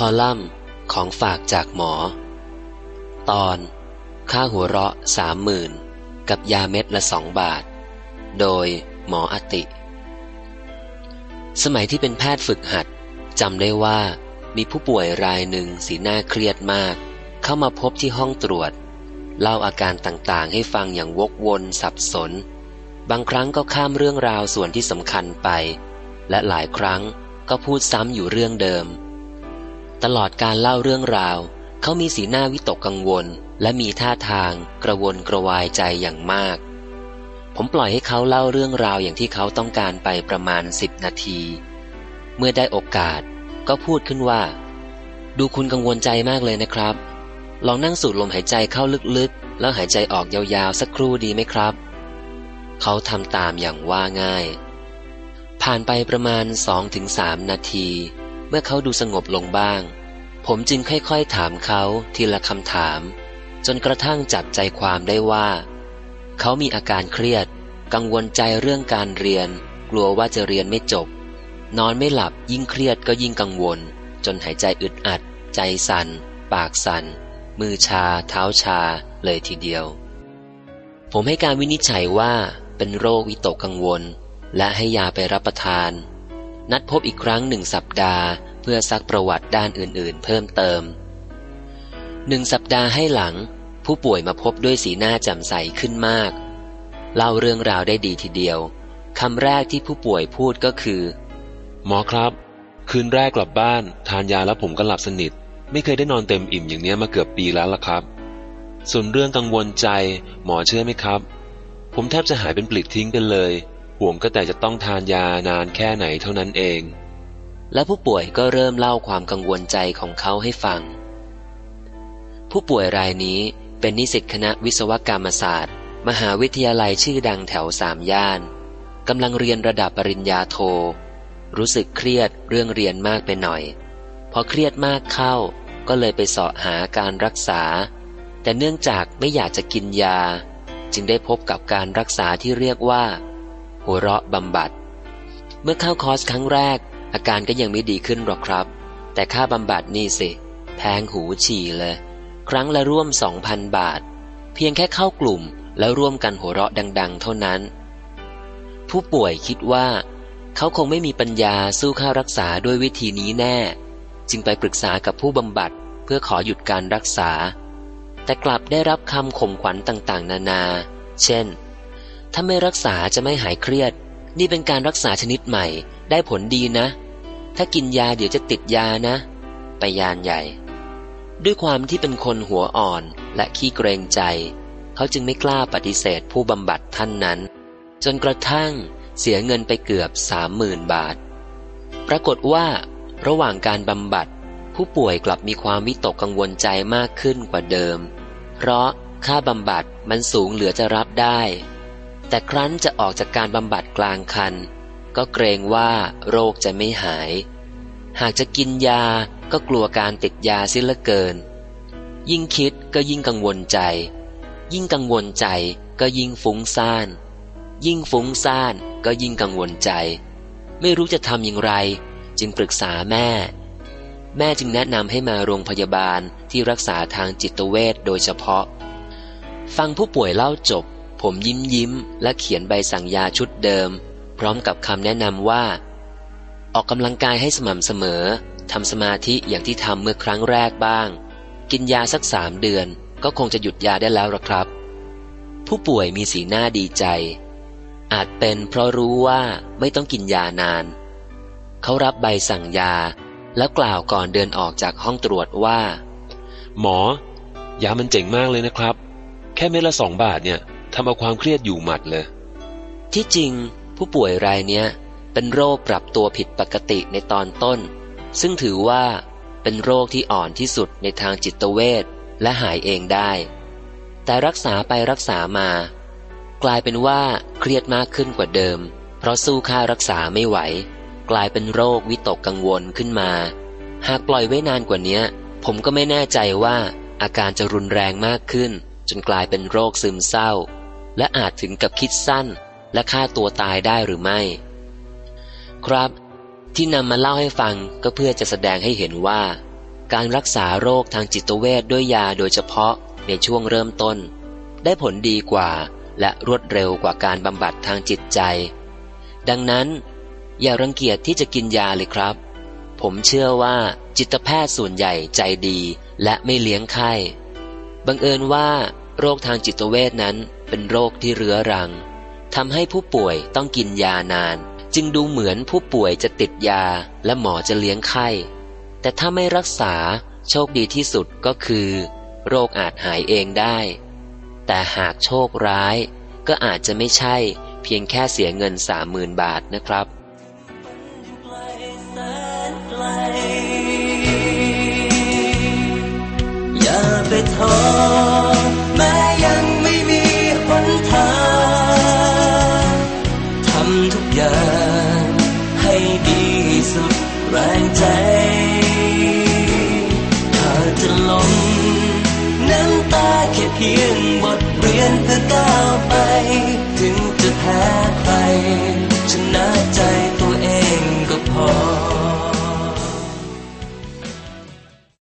คอลัมน์ของฝากจากหมอตอนค่าหัวเราะ30,000กับยาเม็ดละ2 บาทโดยหมออติสมัยที่เป็นแพทย์ฝึกหัดจำได้ว่ามีผู้ป่วยรายหนึ่งสีหน้าเครียดมากเข้ามาพบที่ห้องตรวจเล่าอาการต่างๆให้ฟังอย่างวกวนสับสนบางครั้งก็ข้ามเรื่องราวส่วนที่สำคัญไปและหลายครั้งก็พูดซ้ำอยู่เรื่องเดิมตลอดการเล่าเรื่องราวเขามีสีหน้าวิตกกังวลและมีท่าทางกระวนกระวายใจอย่างมากผมปล่อยให้เขาเล่าเรื่องราวอย่างที่เขาต้องการไปประมาณ10 นาทีเมื่อได้โอกาสก็พูดขึ้นว่าดูคุณกังวลใจมากเลยนะครับลองนั่งสูดลมหายใจเข้าลึกๆแล้วหายใจออกยาวๆสักครู่ดีไหมครับเขาทำตามอย่างว่าง่ายผ่านไปประมาณ 2-3 นาทีเมื่อเขาดูสงบลงบ้างผมจึงค่อยๆถามเขาทีละคำถามจนกระทั่งจับใจความได้ว่าเขามีอาการเครียดกังวลใจเรื่องการเรียนกลัวว่าจะเรียนไม่จบนอนไม่หลับยิ่งเครียดก็ยิ่งกังวลจนหายใจอึดอัดใจสั่นปากสั่นมือชาเท้าชาเลยทีเดียวผมให้การวินิจฉัยว่าเป็นโรควิตกกังวลและให้ยาไปรับประทานนัดพบอีกครั้ง1 สัปดาห์เพื่อซักประวัติด้านอื่นๆเพิ่มเติม1 สัปดาห์ให้หลังผู้ป่วยมาพบด้วยสีหน้าแจ่มใสขึ้นมากเล่าเรื่องราวได้ดีทีเดียวคำแรกที่ผู้ป่วยพูดก็คือหมอครับคืนแรกกลับบ้านทานยาแล้วผมก็หลับสนิทไม่เคยได้นอนเต็มอิ่มอย่างนี้มาเกือบปีแล้วล่ะครับส่วนเรื่องกังวลใจหมอเชื่อไหมครับผมแทบจะหายเป็นปลิดทิ้งไปเลยห่วงก็แต่จะต้องทานยานานแค่ไหนเท่านั้นเองและผู้ป่วยก็เริ่มเล่าความกังวลใจของเขาให้ฟังผู้ป่วยรายนี้เป็นนิสิตคณะวิศวกรรมศาสตร์มหาวิทยาลัยชื่อดังแถว3 ย่านกำลังเรียนระดับปริญญาโทรู้สึกเครียดเรื่องเรียนมากไปหน่อยพอเครียดมากเข้าก็เลยไปเสาะหาการรักษาแต่เนื่องจากไม่อยากจะกินยาจึงได้พบกับการรักษาที่เรียกว่าหัวเราะบำบัดเมื่อเข้าคอร์สครั้งแรกอาการก็ยังไม่ดีขึ้นหรอกครับแต่ค่าบำบัดนี่สิแพงหูฉี่เลยครั้งละร่วม 2,000 บาทเพียงแค่เข้ากลุ่มแล้วร่วมกันหัวเราะดังๆเท่านั้นผู้ป่วยคิดว่าเขาคงไม่มีปัญญาสู้ค่ารักษาด้วยวิธีนี้แน่จึงไปปรึกษากับผู้บำบัดเพื่อขอหยุดการรักษาแต่กลับได้รับคำข่มขวัญต่างๆนานาเช่นถ้าไม่รักษาจะไม่หายเครียดนี่เป็นการรักษาชนิดใหม่ได้ผลดีนะถ้ากินยาเดี๋ยวจะติดยานะไปยานใหญ่ด้วยความที่เป็นคนหัวอ่อนและขี้เกรงใจเขาจึงไม่กล้าปฏิเสธผู้บำบัดท่านนั้นจนกระทั่งเสียเงินไปเกือบ 30,000 บาทปรากฏว่าระหว่างการบำบัดผู้ป่วยกลับมีความวิตกกังวลใจมากขึ้นกว่าเดิมเพราะค่าบำบัดมันสูงเหลือจะรับได้แต่ครั้นจะออกจากการบำบัดกลางคันก็เกรงว่าโรคจะไม่หายหากจะกินยาก็กลัวการติดยาเสียเหลือเกินยิ่งคิดก็ยิ่งกังวลใจยิ่งกังวลใจก็ยิ่งฟุ้งซ่านยิ่งฟุ้งซ่านก็ยิ่งกังวลใจไม่รู้จะทำอย่างไรจึงปรึกษาแม่จึงแนะนำให้มาโรงพยาบาลที่รักษาทางจิตเวชโดยเฉพาะฟังผู้ป่วยเล่าจบผมยิ้มและเขียนใบสั่งยาชุดเดิมพร้อมกับคำแนะนำว่าออกกำลังกายให้สม่ำเสมอทำสมาธิอย่างที่ทำเมื่อครั้งแรกบ้างกินยาสัก3 เดือนก็คงจะหยุดยาได้แล้วล่ะครับผู้ป่วยมีสีหน้าดีใจอาจเป็นเพราะรู้ว่าไม่ต้องกินยานานเขารับใบสั่งยาแล้วกล่าวก่อนเดินออกจากห้องตรวจว่าหมอยามันเจ๋งมากเลยนะครับแค่เม็ดละ2 บาทเนี่ยทำเอาความเครียดอยู่หมัดเลยที่จริงผู้ป่วยรายเนี้ยเป็นโรคปรับตัวผิดปกติในตอนต้นซึ่งถือว่าเป็นโรคที่อ่อนที่สุดในทางจิตเวชและหายเองได้แต่รักษาไปรักษามากลายเป็นว่าเครียดมากขึ้นกว่าเดิมเพราะสู้ค่ารักษาไม่ไหวกลายเป็นโรควิตกกังวลขึ้นมาหากปล่อยไว้นานกว่านี้ผมก็ไม่แน่ใจว่าอาการจะรุนแรงมากขึ้นจนกลายเป็นโรคซึมเศร้าและอาจถึงกับคิดสั้นและฆ่าตัวตายได้หรือไม่ครับที่นำมาเล่าให้ฟังก็เพื่อจะแสดงให้เห็นว่าการรักษาโรคทางจิตเวชด้วยยาโดยเฉพาะในช่วงเริ่มต้นได้ผลดีกว่าและรวดเร็วกว่าการบำบัดทางจิตใจดังนั้นอย่ารังเกียจที่จะกินยาเลยครับผมเชื่อว่าจิตแพทย์ส่วนใหญ่ใจดีและไม่เลี้ยงไข้บังเอิญว่าโรคทางจิตเวชนั้นเป็นโรคที่เรื้อรังทำให้ผู้ป่วยต้องกินยานานจึงดูเหมือนผู้ป่วยจะติดยาและหมอจะเลี้ยงไข้แต่ถ้าไม่รักษาโชคดีที่สุดก็คือโรคอาจหายเองได้แต่หากโชคร้ายก็อาจจะไม่ใช่เพียงแค่เสียเงิน 30,000 บาทนะครับอย่าไปท้อแม้ยังไม่มีหนทางทำทุกอย่างให้ดีสุดแรงใจถ้าจะล้มน้ำตาแค่เพียงบทเรียนเพื่อก้าวไปถึง